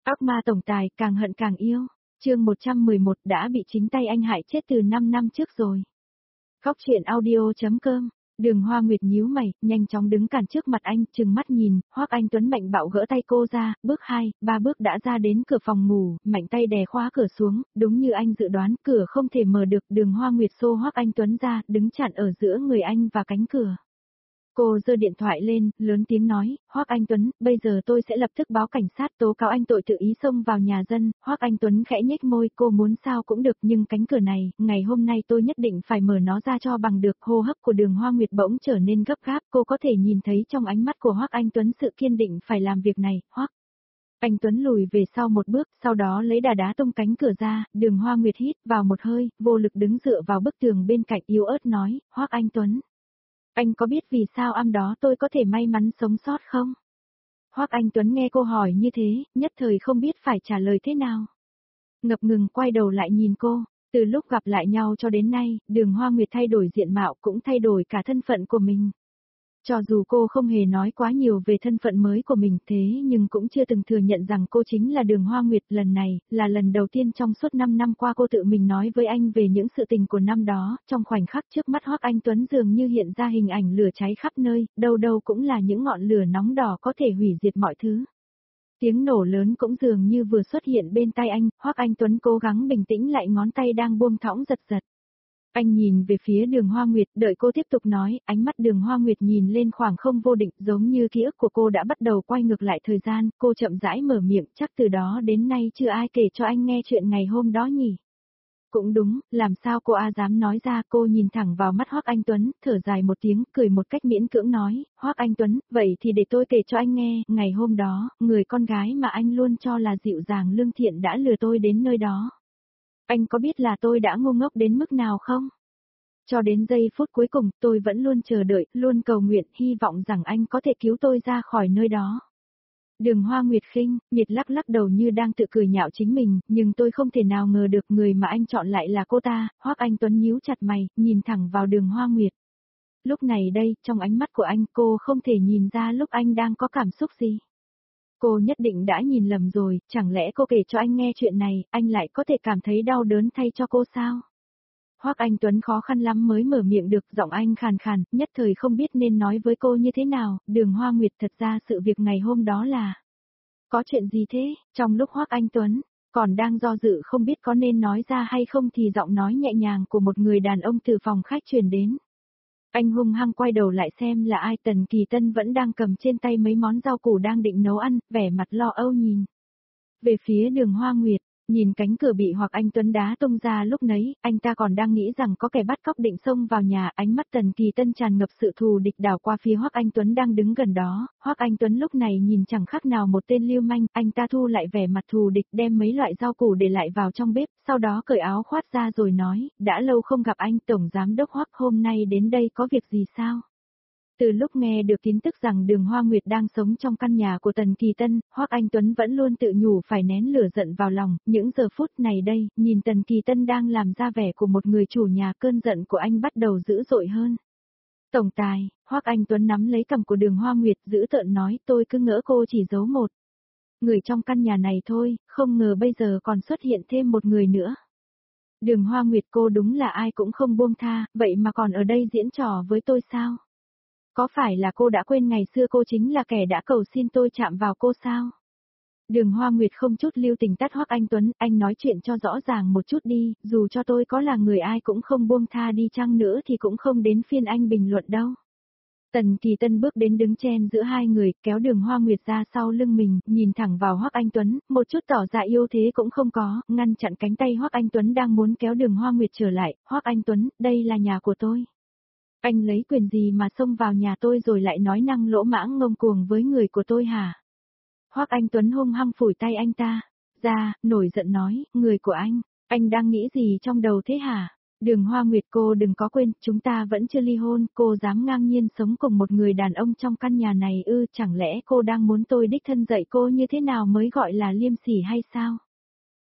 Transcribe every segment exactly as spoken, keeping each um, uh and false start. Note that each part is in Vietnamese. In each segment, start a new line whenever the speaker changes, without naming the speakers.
Ác ma tổng tài càng hận càng yêu. Chương một trăm mười một đã bị chính tay anh hại chết từ năm năm trước rồi. Khóc chuyện audio chấm com. Đường Hoa Nguyệt nhíu mày, nhanh chóng đứng cản trước mặt anh, trừng mắt nhìn. Hoắc Anh Tuấn mạnh bạo gỡ tay cô ra, bước hai, ba bước đã ra đến cửa phòng ngủ, mạnh tay đè khóa cửa xuống, đúng như anh dự đoán, cửa không thể mở được. Đường Hoa Nguyệt xô Hoắc Anh Tuấn ra, đứng chặn ở giữa người anh và cánh cửa. Cô giơ điện thoại lên, lớn tiếng nói, Hoắc Anh Tuấn, bây giờ tôi sẽ lập tức báo cảnh sát tố cáo anh tội tự ý xông vào nhà dân. Hoắc Anh Tuấn khẽ nhếch môi, cô muốn sao cũng được, nhưng cánh cửa này, ngày hôm nay tôi nhất định phải mở nó ra cho bằng được. Hô hấp của Đường Hoa Nguyệt bỗng trở nên gấp gáp, cô có thể nhìn thấy trong ánh mắt của Hoắc Anh Tuấn sự kiên định phải làm việc này. Hoắc Anh Tuấn lùi về sau một bước, sau đó lấy đà đá tung cánh cửa ra. Đường Hoa Nguyệt hít vào một hơi, vô lực đứng dựa vào bức tường bên cạnh, yếu ớt nói, Hoắc Anh Tuấn, anh có biết vì sao năm đó tôi có thể may mắn sống sót không? Hoắc Anh Tuấn nghe cô hỏi như thế, nhất thời không biết phải trả lời thế nào. Ngập ngừng quay đầu lại nhìn cô, từ lúc gặp lại nhau cho đến nay, Đường Hoa Nguyệt thay đổi diện mạo cũng thay đổi cả thân phận của mình. Cho dù cô không hề nói quá nhiều về thân phận mới của mình thế nhưng cũng chưa từng thừa nhận rằng cô chính là Đường Hoa Nguyệt. Lần này, là lần đầu tiên trong suốt năm năm qua cô tự mình nói với anh về những sự tình của năm đó. Trong khoảnh khắc trước mắt Hoắc Anh Tuấn dường như hiện ra hình ảnh lửa cháy khắp nơi, đâu đâu cũng là những ngọn lửa nóng đỏ có thể hủy diệt mọi thứ. Tiếng nổ lớn cũng dường như vừa xuất hiện bên tai anh, Hoắc Anh Tuấn cố gắng bình tĩnh lại ngón tay đang buông thõng giật giật. Anh nhìn về phía Đường Hoa Nguyệt, đợi cô tiếp tục nói, ánh mắt Đường Hoa Nguyệt nhìn lên khoảng không vô định, giống như ký ức của cô đã bắt đầu quay ngược lại thời gian. Cô chậm rãi mở miệng, chắc từ đó đến nay chưa ai kể cho anh nghe chuyện ngày hôm đó nhỉ. Cũng đúng, làm sao cô a dám nói ra. Cô nhìn thẳng vào mắt Hoắc Anh Tuấn, thở dài một tiếng, cười một cách miễn cưỡng nói, Hoắc Anh Tuấn, vậy thì để tôi kể cho anh nghe. Ngày hôm đó, người con gái mà anh luôn cho là dịu dàng lương thiện đã lừa tôi đến nơi đó. Anh có biết là tôi đã ngu ngốc đến mức nào không? Cho đến giây phút cuối cùng, tôi vẫn luôn chờ đợi, luôn cầu nguyện, hy vọng rằng anh có thể cứu tôi ra khỏi nơi đó. Đường Hoa Nguyệt khinh, nhiệt lắc lắc đầu như đang tự cười nhạo chính mình, nhưng tôi không thể nào ngờ được người mà anh chọn lại là cô ta. Hoắc Anh Tuấn nhíu chặt mày, nhìn thẳng vào Đường Hoa Nguyệt. Lúc này đây, trong ánh mắt của anh, cô không thể nhìn ra lúc anh đang có cảm xúc gì. Cô nhất định đã nhìn lầm rồi, chẳng lẽ cô kể cho anh nghe chuyện này, anh lại có thể cảm thấy đau đớn thay cho cô sao? Hoắc Anh Tuấn khó khăn lắm mới mở miệng được, giọng anh khàn khàn, nhất thời không biết nên nói với cô như thế nào. Đường Hoa Nguyệt, thật ra sự việc ngày hôm đó là... Có chuyện gì thế? Trong lúc Hoắc Anh Tuấn còn đang do dự không biết có nên nói ra hay không thì giọng nói nhẹ nhàng của một người đàn ông từ phòng khách truyền đến. Anh hung hăng quay đầu lại xem là ai. Tần Kỳ Tân vẫn đang cầm trên tay mấy món rau củ đang định nấu ăn, vẻ mặt lo âu nhìn về phía Đường Hoa Nguyệt. Nhìn cánh cửa bị Hoắc Anh Tuấn đá tung ra lúc nấy, anh ta còn đang nghĩ rằng có kẻ bắt cóc định xông vào nhà. Ánh mắt Tần Kỳ Tân tràn ngập sự thù địch đảo qua phía Hoắc Anh Tuấn đang đứng gần đó. Hoắc Anh Tuấn lúc này nhìn chẳng khác nào một tên lưu manh, anh ta thu lại vẻ mặt thù địch, đem mấy loại rau củ để lại vào trong bếp, sau đó cởi áo khoác ra rồi nói, đã lâu không gặp anh, Tổng Giám Đốc Hoắc, hôm nay đến đây có việc gì sao? Từ lúc nghe được tin tức rằng Đường Hoa Nguyệt đang sống trong căn nhà của Tần Kỳ Tân, Hoắc Anh Tuấn vẫn luôn tự nhủ phải nén lửa giận vào lòng. Những giờ phút này đây, nhìn Tần Kỳ Tân đang làm ra vẻ của một người chủ nhà, cơn giận của anh bắt đầu dữ dội hơn. Tổng tài, Hoắc Anh Tuấn nắm lấy cằm của Đường Hoa Nguyệt, dữ tợn nói, tôi cứ ngỡ cô chỉ giấu một người trong căn nhà này thôi, không ngờ bây giờ còn xuất hiện thêm một người nữa. Đường Hoa Nguyệt, cô đúng là ai cũng không buông tha, vậy mà còn ở đây diễn trò với tôi sao? Có phải là cô đã quên ngày xưa cô chính là kẻ đã cầu xin tôi chạm vào cô sao? Đường Hoa Nguyệt không chút lưu tình tát Hoắc Anh Tuấn, anh nói chuyện cho rõ ràng một chút đi, dù cho tôi có là người ai cũng không buông tha đi chăng nữa thì cũng không đến phiên anh bình luận đâu. Tần Kỳ Tân bước đến đứng chen giữa hai người, kéo Đường Hoa Nguyệt ra sau lưng mình, nhìn thẳng vào Hoắc Anh Tuấn, một chút tỏ ra yêu thế cũng không có, ngăn chặn cánh tay Hoắc Anh Tuấn đang muốn kéo Đường Hoa Nguyệt trở lại. Hoắc Anh Tuấn, đây là nhà của tôi. Anh lấy quyền gì mà xông vào nhà tôi rồi lại nói năng lỗ mãng ngông cuồng với người của tôi hả? Hoắc Anh Tuấn hung hăng phủi tay anh ta ra, nổi giận nói, người của anh, anh đang nghĩ gì trong đầu thế hả? Đường Hoa Nguyệt, cô đừng có quên, chúng ta vẫn chưa ly hôn, cô dám ngang nhiên sống cùng một người đàn ông trong căn nhà này ư? Chẳng lẽ cô đang muốn tôi đích thân dạy cô như thế nào mới gọi là liêm sỉ hay sao?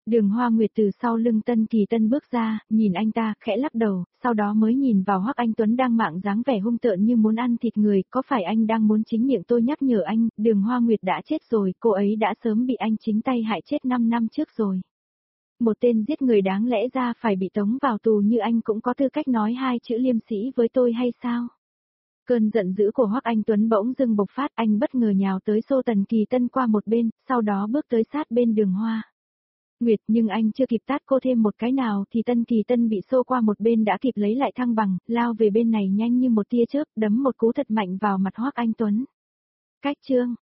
Đường Hoa Nguyệt từ sau lưng Tân Kỳ Tân bước ra, nhìn anh ta, khẽ lắc đầu, sau đó mới nhìn vào Hoắc Anh Tuấn đang mạng dáng vẻ hung tợn như muốn ăn thịt người, có phải anh đang muốn chính miệng tôi nhắc nhở anh, Đường Hoa Nguyệt đã chết rồi, cô ấy đã sớm bị anh chính tay hại chết năm năm trước rồi. Một tên giết người đáng lẽ ra phải bị tống vào tù như anh cũng có tư cách nói hai chữ liêm sĩ với tôi hay sao? Cơn giận dữ của Hoắc Anh Tuấn bỗng dưng bộc phát, anh bất ngờ nhào tới xô Tần Kỳ Tân qua một bên, sau đó bước tới sát bên Đường Hoa Nguyệt, nhưng anh chưa kịp tát cô thêm một cái nào thì Tân Kỳ Tân bị xô qua một bên đã kịp lấy lại thăng bằng, lao về bên này nhanh như một tia chớp, đấm một cú thật mạnh vào mặt Hoắc Anh Tuấn. Cách chương